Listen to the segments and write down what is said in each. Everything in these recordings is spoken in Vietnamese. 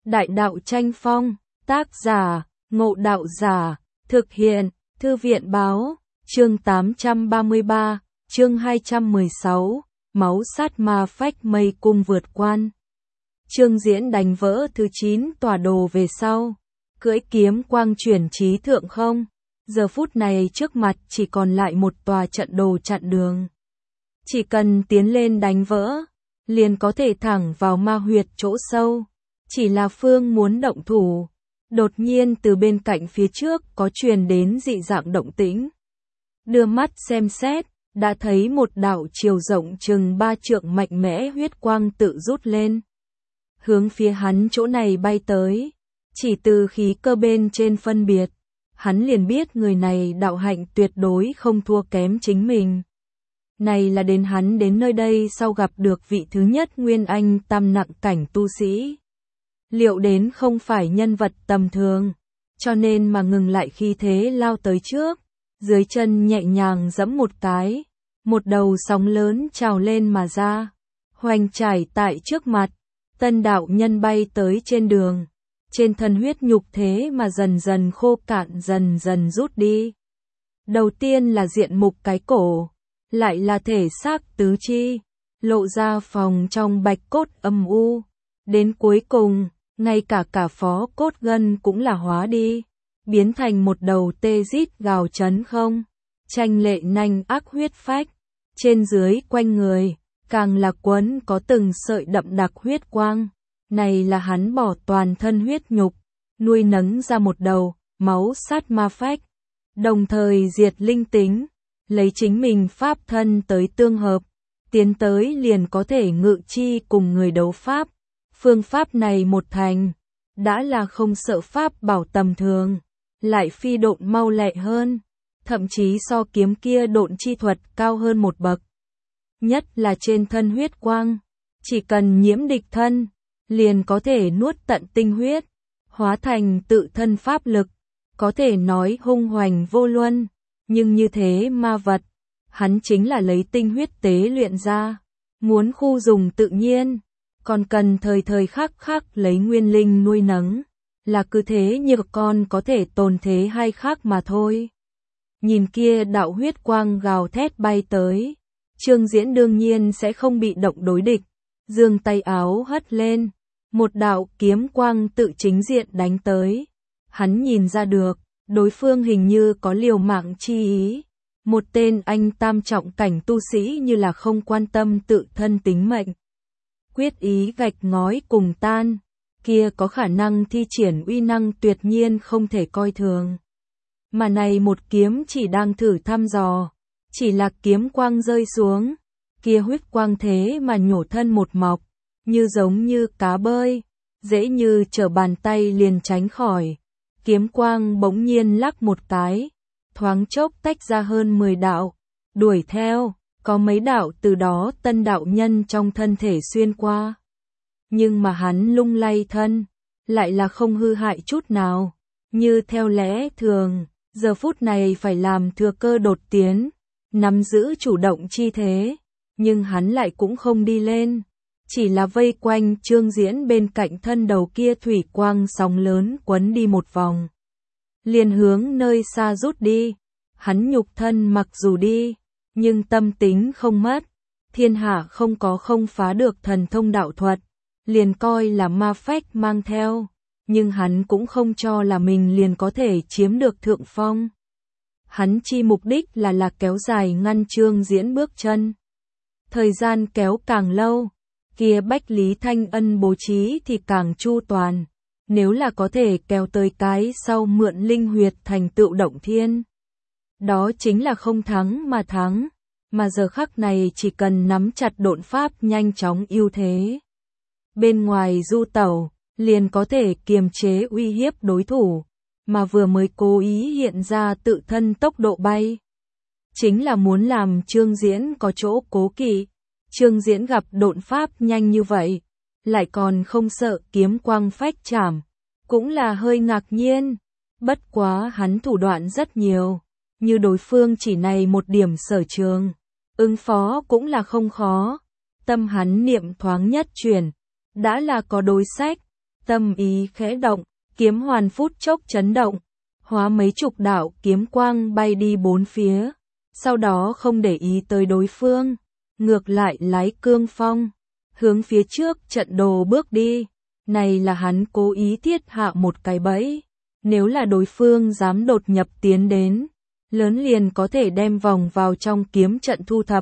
Đại đạo tranh phong, tác giả, Ngộ Đạo Giả, thực hiện, Thư viện báo, chương 833, chương 216, máu sát ma phách mây cung vượt quan. Trương Diễn đánh vỡ thứ 9 tòa đồ về sau, cưỡi kiếm quang chuyển trí thượng không. Giờ phút này trước mặt chỉ còn lại một tòa trận đồ chặn đường. Chỉ cần tiến lên đánh vỡ, liền có thể thẳng vào ma huyệt chỗ sâu. Chỉ là Phương muốn động thủ, đột nhiên từ bên cạnh phía trước có truyền đến dị dạng động tĩnh. Đưa mắt xem xét, đã thấy một đạo chiều rộng chừng 3 trượng mạnh mẽ huyết quang tự rút lên. Hướng phía hắn chỗ này bay tới, chỉ từ khí cơ bên trên phân biệt, hắn liền biết người này đạo hạnh tuyệt đối không thua kém chính mình. Này là hắn đến nơi đây sau gặp được vị thứ nhất Nguyên Anh tam nặng cảnh tu sĩ. Liệu đến không phải nhân vật tầm thường, cho nên mà ngừng lại khi thế lao tới trước, dưới chân nhẹ nhàng giẫm một cái, một đầu sóng lớn trào lên mà ra, hoành trải tại trước mặt. Tân đạo nhân bay tới trên đường, trên thân huyết nhục thế mà dần dần khô cạn, dần dần rút đi. Đầu tiên là diện mục cái cổ, lại là thể xác tứ chi, lộ ra phòng trong bạch cốt âm u. Đến cuối cùng, ngay cả phó cốt gân cũng là hóa đi, biến thành một đầu tê rít gào chấn không, tranh lệ nanh ác huyết phách, trên dưới quanh người, càng là quấn có từng sợi đậm đặc huyết quang. Này là hắn bỏ toàn thân huyết nhục, nuôi nấng ra một đầu, máu sát ma phách, đồng thời diệt linh tính, lấy chính mình pháp thân tới tương hợp, tiến tới liền có thể ngự chi cùng người đấu pháp. Phương pháp này một thành, đã là không sợ pháp bảo tầm thường, lại phi độn mau lẹ hơn, thậm chí so kiếm kia độn chi thuật cao hơn một bậc. Nhất là trên thân huyết quang, chỉ cần nhiễm địch thân, liền có thể nuốt tận tinh huyết, hóa thành tự thân pháp lực, có thể nói hung hoành vô luân, nhưng như thế ma vật, hắn chính là lấy tinh huyết tế luyện ra, muốn khu dùng tự nhiên, còn cần thời thời khắc khắc lấy nguyên linh nuôi nấng, là cứ thế như con có thể tồn thế hay khác mà thôi. Nhìn kia đạo huyết quang gào thét bay tới, Trương Diễn đương nhiên sẽ không bị động đối địch, giương tay áo hất lên, một đạo kiếm quang tự chính diện đánh tới. Hắn nhìn ra được, đối phương hình như có liều mạng chi ý, một tên anh tam trọng cảnh tu sĩ như là không quan tâm tự thân tính mệnh. Quyết ý gạch ngói cùng tan, kia có khả năng thi triển uy năng tuyệt nhiên không thể coi thường. Mà này một kiếm chỉ đang thử thăm dò, chỉ là kiếm quang rơi xuống, kia huyết quang thế mà nhổ thân một mọc, như giống như cá bơi, dễ như trở bàn tay liền tránh khỏi. Kiếm quang bỗng nhiên lắc một cái, thoáng chốc tách ra hơn 10 đạo, đuổi theo, có mấy đạo từ đó tân đạo nhân trong thân thể xuyên qua. Nhưng mà hắn lung lay thân, lại là không hư hại chút nào, như theo lẽ thường, giờ phút này phải làm thừa cơ đột tiến, nắm giữ chủ động chi thế, nhưng hắn lại cũng không đi lên, chỉ là vây quanh Trương Diễn bên cạnh thân đầu kia thủy quang sóng lớn quấn đi một vòng, liền hướng nơi xa rút đi. Hắn nhục thân mặc dù đi, nhưng tâm tính không mất, thiên hạ không có không phá được thần thông đạo thuật, liền coi là ma phách mang theo, nhưng hắn cũng không cho là mình liền có thể chiếm được thượng phong. Hắn chi mục đích là kéo dài ngăn Trương Diễn bước chân. Thời gian kéo càng lâu, kia Bách Lý Thanh Ân bố trí thì càng chu toàn, nếu là có thể kéo tới cái sau mượn linh huyệt thành tựu động thiên. Đó chính là không thắng mà thắng, mà giờ khắc này chỉ cần nắm chặt độn pháp nhanh chóng ưu thế. Bên ngoài du tẩu, liền có thể kiềm chế uy hiếp đối thủ, mà vừa mới cố ý hiện ra tự thân tốc độ bay. Chính là muốn làm Trương Diễn có chỗ cố kỵ. Trương Diễn gặp độn pháp nhanh như vậy, lại còn không sợ kiếm quang phách chảm, cũng là hơi ngạc nhiên. Bất quá hắn thủ đoạn rất nhiều, như đối phương chỉ này một điểm sở trường, ứng phó cũng là không khó. Tâm hắn niệm thoáng nhất chuyển, đã là có đối sách, tâm ý khẽ động, kiếm hoàn phút chốc chấn động, hóa mấy chục đạo kiếm quang bay đi bốn phía, sau đó không để ý tới đối phương, ngược lại lái cương phong, hướng phía trước trận đồ bước đi. Này là hắn cố ý thiết hạ một cái bẫy, nếu là đối phương dám đột nhập tiến đến, lớn liền có thể đem vòng vào trong kiếm trận thu thập.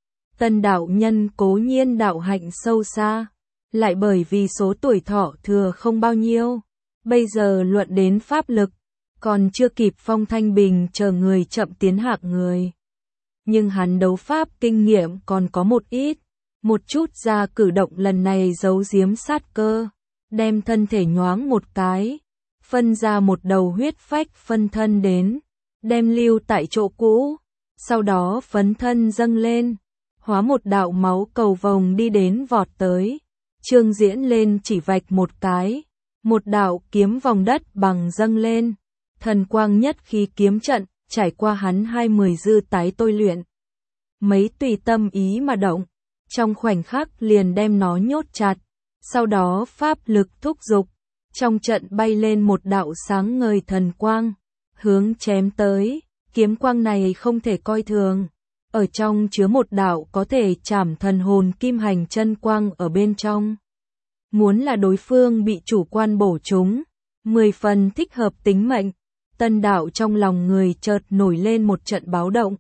Tân đạo nhân cố nhiên đạo hạnh sâu xa, lại bởi vì số tuổi thọ thừa không bao nhiêu, bây giờ luận đến pháp lực, còn chưa kịp Phong Thanh Bình chờ người chậm tiến hạng người. Nhưng hắn đấu pháp kinh nghiệm còn có một ít, một chút ra cử động lần này giấu giếm sát cơ, đem thân thể nhoáng một cái, phân ra một đầu huyết phách phân thân đến, đem lưu tại chỗ cũ, sau đó phấn thân dâng lên, hóa một đạo máu cầu vồng đi đến vọt tới, Trương Diễn lên chỉ vạch một cái, một đạo kiếm vòng đất bằng dâng lên, thần quang nhất khí kiếm trận, trải qua hắn 20 dư tái tôi luyện. Mấy tùy tâm ý mà động, trong khoảnh khắc liền đem nó nhốt chặt, sau đó pháp lực thúc dục, trong trận bay lên một đạo sáng ngời thần quang, hướng chém tới, kiếm quang này không thể coi thường, ở trong chứa một đạo có thể chảm thần hồn kim hành chân quang ở bên trong. Muốn là đối phương bị chủ quan bổ trúng, 10 phần thích hợp tính mệnh, tân đạo trong lòng người chợt nổi lên một trận báo động.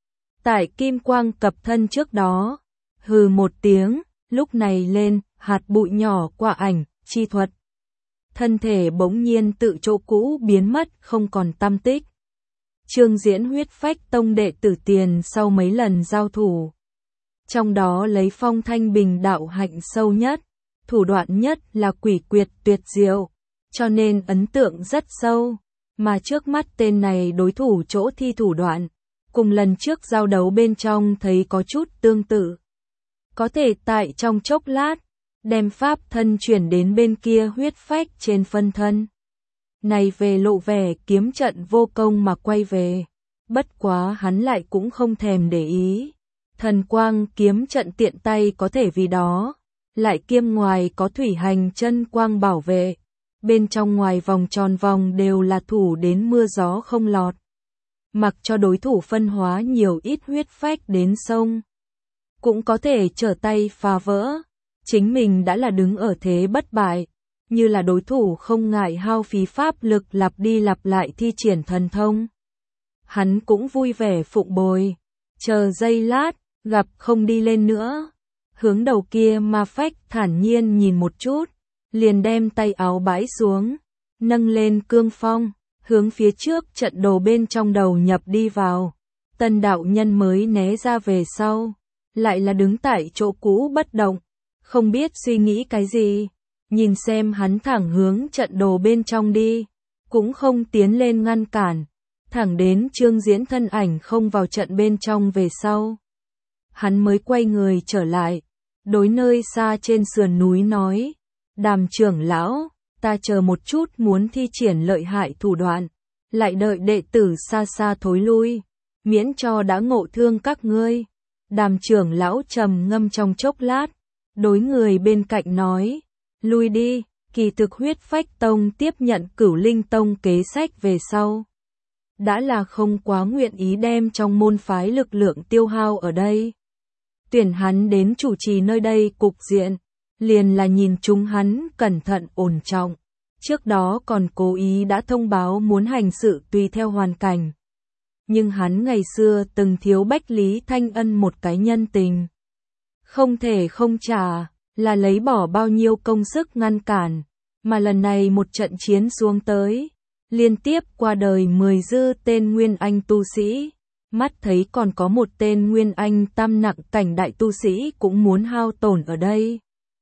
Tại kim quang cập thân trước đó, hừ một tiếng, lúc này lên, hạt bụi nhỏ qua ảnh, chi thuật. Thân thể bỗng nhiên tự chỗ cũ biến mất không còn tăm tích. Trương Diễn huyết phách tông đệ tử tiền sau mấy lần giao thủ. Trong đó lấy Phong Thanh Bình đạo hạnh sâu nhất, thủ đoạn nhất là quỷ quyệt tuyệt diệu, cho nên ấn tượng rất sâu. Mà trước mắt tên này đối thủ chỗ thi thủ đoạn, cùng lần trước giao đấu bên trong thấy có chút tương tự. Có thể tại trong chốc lát, đem pháp thân chuyển đến bên kia huyết phách trên phân thân. Này về lộ vẻ kiếm trận vô công mà quay về. Bất quá hắn lại cũng không thèm để ý. Thần quang kiếm trận tiện tay có thể vì đó. Lại kiêm ngoài có thủy hành chân quang bảo vệ. Bên trong ngoài vòng tròn vòng đều là thủ đến mưa gió không lọt. Mặc cho đối thủ phân hóa nhiều ít huyết phách đến sông, cũng có thể trở tay phá vỡ. Chính mình đã là đứng ở thế bất bại, như là đối thủ không ngại hao phí pháp lực lặp đi lặp lại thi triển thần thông. Hắn cũng vui vẻ phụng bồi, chờ giây lát, gặp không đi lên nữa. Hướng đầu kia ma phách thản nhiên nhìn một chút, liền đem tay áo bãi xuống, nâng lên cương phong, hướng phía trước trận đồ bên trong đầu nhập đi vào. Tân đạo nhân mới né ra về sau, lại là đứng tại chỗ cũ bất động, không biết suy nghĩ cái gì, nhìn xem hắn thẳng hướng trận đồ bên trong đi, cũng không tiến lên ngăn cản, thẳng đến Trương Diễn thân ảnh không vào trận bên trong về sau. Hắn mới quay người trở lại, đối nơi xa trên sườn núi nói, Đàm trưởng lão, ta chờ một chút muốn thi triển lợi hại thủ đoạn, lại đợi đệ tử xa xa thối lui, miễn cho đã ngộ thương các ngươi. Đàm trưởng lão trầm ngâm trong chốc lát, đối người bên cạnh nói, lui đi, kỳ thực huyết phách tông tiếp nhận Cửu Linh tông kế sách về sau. Đã là không quá nguyện ý đem trong môn phái lực lượng tiêu hao ở đây. Tuyển hắn đến chủ trì nơi đây cục diện, liền là nhìn chúng hắn cẩn thận ổn trọng. Trước đó còn cố ý đã thông báo muốn hành sự tùy theo hoàn cảnh. Nhưng hắn ngày xưa từng thiếu Bách Lý Thanh Ân một cái nhân tình. Không thể không trả, là lấy bỏ bao nhiêu công sức ngăn cản, mà lần này một trận chiến xuống tới, liên tiếp qua đời 10 dư tên Nguyên Anh tu sĩ, mắt thấy còn có một tên Nguyên Anh tam nặng cảnh đại tu sĩ cũng muốn hao tổn ở đây.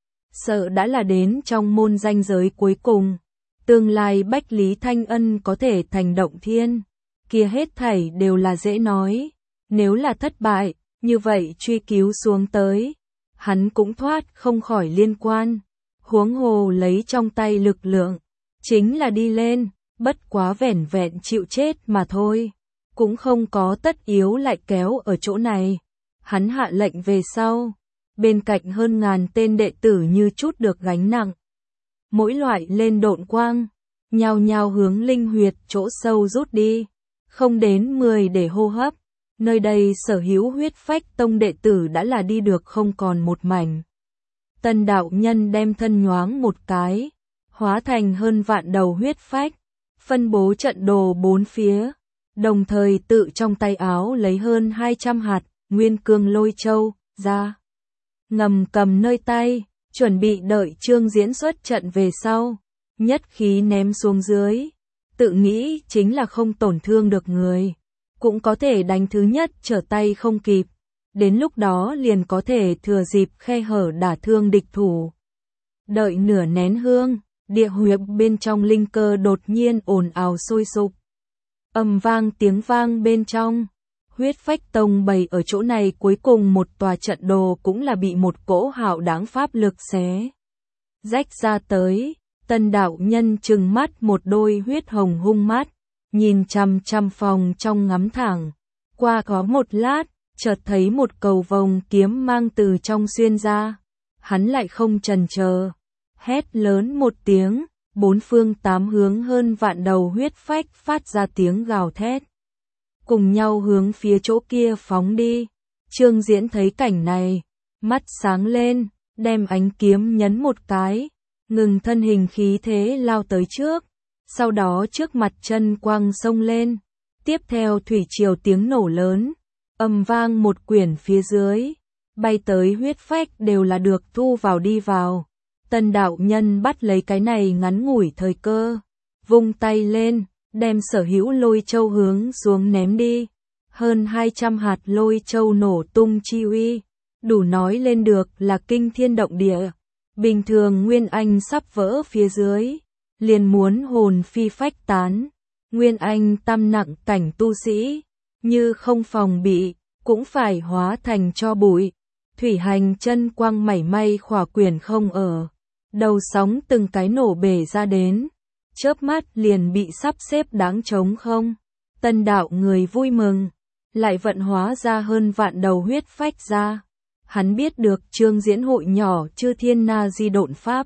Sợ đã là đến trong môn ranh giới cuối cùng, tương lai Bách Lý Thanh Ân có thể thành động thiên, kia hết thảy đều là dễ nói, nếu là thất bại, như vậy truy cứu xuống tới, hắn cũng thoát không khỏi liên quan, huống hồ lấy trong tay lực lượng, chính là đi lên, bất quá vẻn vẹn chịu chết mà thôi, cũng không có tất yếu lại kéo ở chỗ này. Hắn hạ lệnh về sau, bên cạnh hơn ngàn tên đệ tử như chút được gánh nặng. mỗi loại lên độn quang, nhao nhao hướng linh huyệt chỗ sâu rút đi, không đến 10 để hô hấp. Nơi đây sở hữu huyết phách tông đệ tử đã là đi được không còn một mảnh. Tân đạo nhân đem thân nhoáng một cái, hóa thành hơn vạn đầu huyết phách, phân bố trận đồ bốn phía, đồng thời tự trong tay áo lấy hơn 200 hạt nguyên cương lôi châu ra, ngầm cầm nơi tay, chuẩn bị đợi Trương Diễn xuất trận về sau, nhất khí ném xuống dưới, tự nghĩ chính là không tổn thương được người, cũng có thể đánh thứ nhất trở tay không kịp, đến lúc đó liền có thể thừa dịp khe hở đả thương địch thủ. Đợi nửa nén hương, địa huyệt bên trong linh cơ đột nhiên ồn ào sôi sục. Ầm vang tiếng vang bên trong, huyết phách tông bày ở chỗ này cuối cùng một tòa trận đồ cũng là bị một cỗ hạo đáng pháp lực xé rách ra tới. Tân đạo nhân trừng mắt một đôi huyết hồng hung mắt, nhìn chằm chằm phòng trong ngắm thẳng. Qua có một lát, chợt thấy một cầu vồng kiếm mang từ trong xuyên ra. Hắn lại không chần chờ, hét lớn một tiếng, bốn phương tám hướng hơn vạn đầu huyết phách phát ra tiếng gào thét, cùng nhau hướng phía chỗ kia phóng đi. Trương Diễn thấy cảnh này, mắt sáng lên, đem ánh kiếm nhấn một cái, ngừng thân hình khí thế lao tới trước, sau đó trước mặt chân quang xông lên, tiếp theo thủy triều tiếng nổ lớn, ầm vang một quyển phía dưới, bay tới huyết phách đều là được thu vào đi vào. Tân đạo nhân bắt lấy cái này ngắn ngủi thời cơ, vung tay lên, đem sở hữu lôi châu hướng xuống ném đi, hơn 200 hạt lôi châu nổ tung chi uy, đủ nói lên được là kinh thiên động địa. Bình thường Nguyên Anh sắp vỡ phía dưới, liền muốn hồn phi phách tán. Nguyên Anh tam nặng cảnh tu sĩ, như không phòng bị, cũng phải hóa thành tro bụi. Thủy hành chân quang mảy may khỏa quyển không ở, đầu sóng từng cái nổ bể ra đến, chớp mắt liền bị sắp xếp đáng trống không. Tân đạo người vui mừng, lại vận hóa ra hơn vạn đầu huyết phách ra. Hắn biết được Trương Diễn hội nhỏ chư thiên na di độn pháp,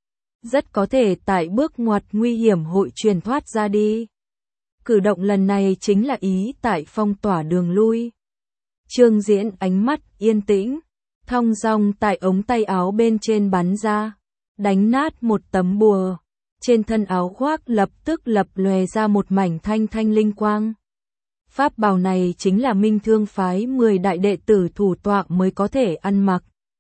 rất có thể tại bước ngoặt nguy hiểm hội truyền thoát ra đi. Cử động lần này chính là ý tại phong tỏa đường lui. Trương Diễn ánh mắt yên tĩnh, thong dong tại ống tay áo bên trên bắn ra, đánh nát một tấm bùa. Trên thân áo khoác lập tức lập lòe ra một mảnh thanh thanh linh quang. Pháp bào này chính là Minh Thương phái 10 đại đệ tử thủ tọa mới có thể ăn mặc.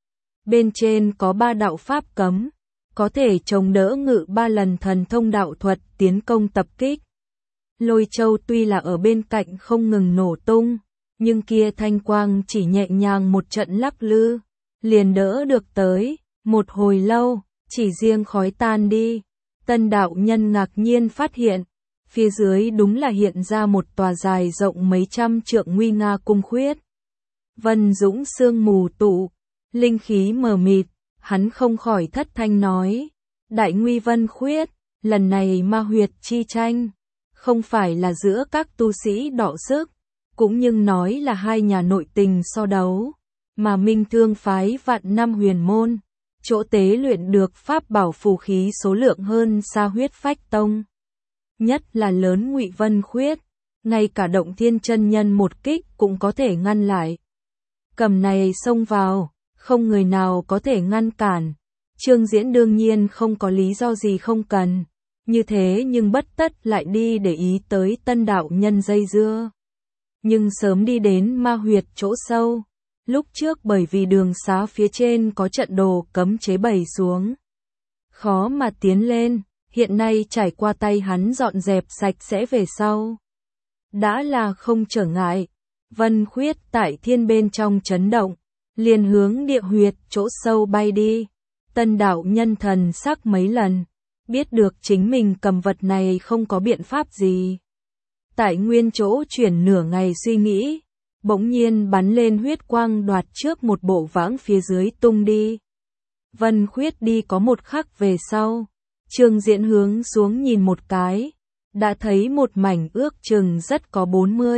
Bên trên có 3 đạo pháp cấm, có thể chống đỡ ngự 3 lần thần thông đạo thuật tiến công tập kích. Lôi châu tuy là ở bên cạnh không ngừng nổ tung, nhưng kia thanh quang chỉ nhẹ nhàng một trận lắc lư, liền đỡ được tới, một hồi lâu, chỉ riêng khói tan đi. Tân đạo nhân ngạc nhiên phát hiện, phía dưới đúng là hiện ra một tòa dài rộng mấy trăm trượng nguy nga cung khuyết. Vân dũng sương mù tụ, linh khí mờ mịt, hắn không khỏi thất thanh nói, đại nguy vân khuyết, lần này ma huyệt chi tranh, không phải là giữa các tu sĩ đọ sức, cũng nhưng nói là hai nhà nội tình so đấu, mà Minh Thương phái vạn năm huyền môn, chỗ tế luyện được pháp bảo phù khí số lượng hơn xa huyết phách tông. Nhất là lớn Ngụy Vân Khuyết, ngay cả Động Thiên chân nhân một kích cũng có thể ngăn lại. Cầm này xông vào, không người nào có thể ngăn cản. Trương Diễn đương nhiên không có lý do gì không cần, như thế nhưng bất tất lại đi để ý tới tân đạo nhân dây dưa. Nhưng sớm đi đến ma huyệt chỗ sâu, lúc trước bởi vì đường xá phía trên có trận đồ cấm chế bày xuống, khó mà tiến lên, hiện nay trải qua tay hắn dọn dẹp sạch sẽ về sau, đã là không trở ngại. Vân Khuyết tại thiên bên trong chấn động, liền hướng địa huyệt chỗ sâu bay đi. Tân đạo nhân thần sắc mấy lần, biết được chính mình cầm vật này không có biện pháp gì. Tại nguyên chỗ chuyển nửa ngày suy nghĩ, bỗng nhiên bắn lên huyết quang đoạt trước một bộ vãng phía dưới tung đi. Vân Khuyết đi có một khắc về sau, Trương Diễn hướng xuống nhìn một cái, đã thấy một mảnh ước chừng rất có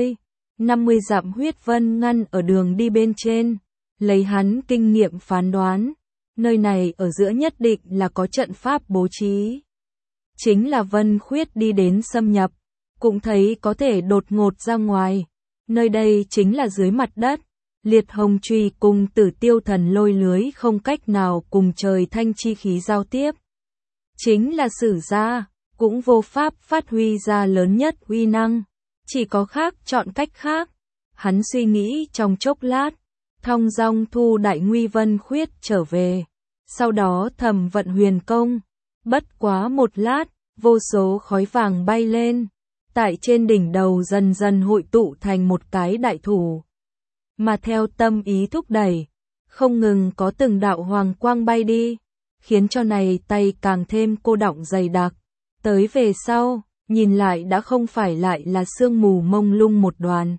40-50 dặm huyết vân ngăn ở đường đi bên trên, lấy hắn kinh nghiệm phán đoán, Nơi này ở giữa nhất định là có trận pháp bố trí. Chính là Vân Khuyết đi đến xâm nhập, cũng thấy có thể đột ngột ra ngoài. Nơi đây chính là dưới mặt đất. Liệt hồng truy cùng Tử Tiêu thần lôi lưới không cách nào cùng trời thanh chi khí giao tiếp. Chính là sử gia, cũng vô pháp phát huy ra lớn nhất uy năng. Chỉ có khác chọn cách khác. Hắn suy nghĩ trong chốc lát, thong dong thu đại nguy Vân Khuyết trở về. Sau đó thầm vận huyền công. Bất quá một lát, vô số khói vàng bay lên. Tại trên đỉnh đầu dần dần hội tụ thành một cái đại thủ. Mà theo tâm ý thúc đẩy, không ngừng có từng đạo hoàng quang bay đi, khiến cho này tay càng thêm cô đọng dày đặc. Tới về sau, nhìn lại đã không phải lại là sương mù mông lung một đoàn,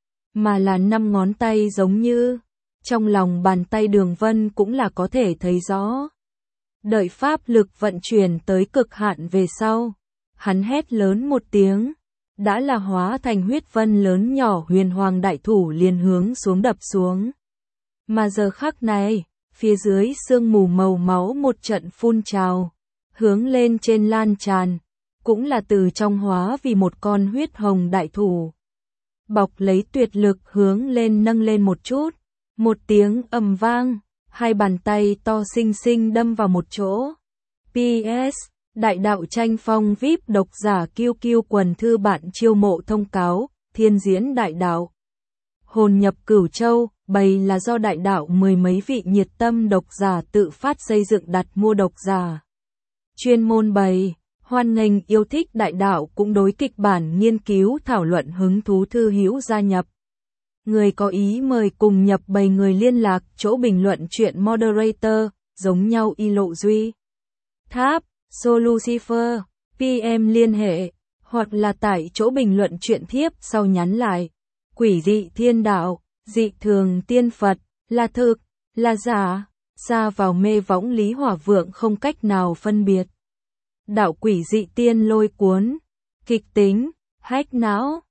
mà là 5 ngón tay giống như, trong lòng bàn tay Đường Vân cũng là có thể thấy rõ. Đợi pháp lực vận chuyển tới cực hạn về sau, hắn hét lớn một tiếng, đã là hóa thành huyết vân lớn nhỏ huyền hoàng đại thủ liền hướng xuống đập xuống. Mà giờ khắc này, phía dưới sương mù màu máu một trận phun trào, hướng lên trên lan tràn, cũng là từ trong hóa vì một con huyết hồng đại thủ. Bọc lấy tuyệt lực hướng lên nâng lên một chút, một tiếng ầm vang, hai bàn tay to xinh xinh đâm vào một chỗ. PS, đại đạo tranh phong VIP độc giả kiêu kiêu quần thư bạn chiêu mộ thông cáo, thiên diễn đại đạo. Hồn nhập Cửu Châu, bày là do đại đạo mười mấy vị nhiệt tâm độc giả tự phát xây dựng đặt mua độc giả. Chuyên môn bày, hoan nghênh yêu thích đại đạo cũng đối kịch bản nghiên cứu thảo luận hứng thú thư hữu gia nhập. Người có ý mời cùng nhập bày người liên lạc chỗ bình luận chuyện moderator, giống nhau y lộ duy. Tháp, Solucifer, PM liên hệ, hoặc là tại chỗ bình luận chuyện thiếp sau nhắn lại. Quỷ dị thiên đạo, dị thường tiên Phật, là thực, là giả, xa vào mê võng Lý Hỏa Vượng không cách nào phân biệt. Đạo quỷ dị tiên lôi cuốn, kịch tính, hách não.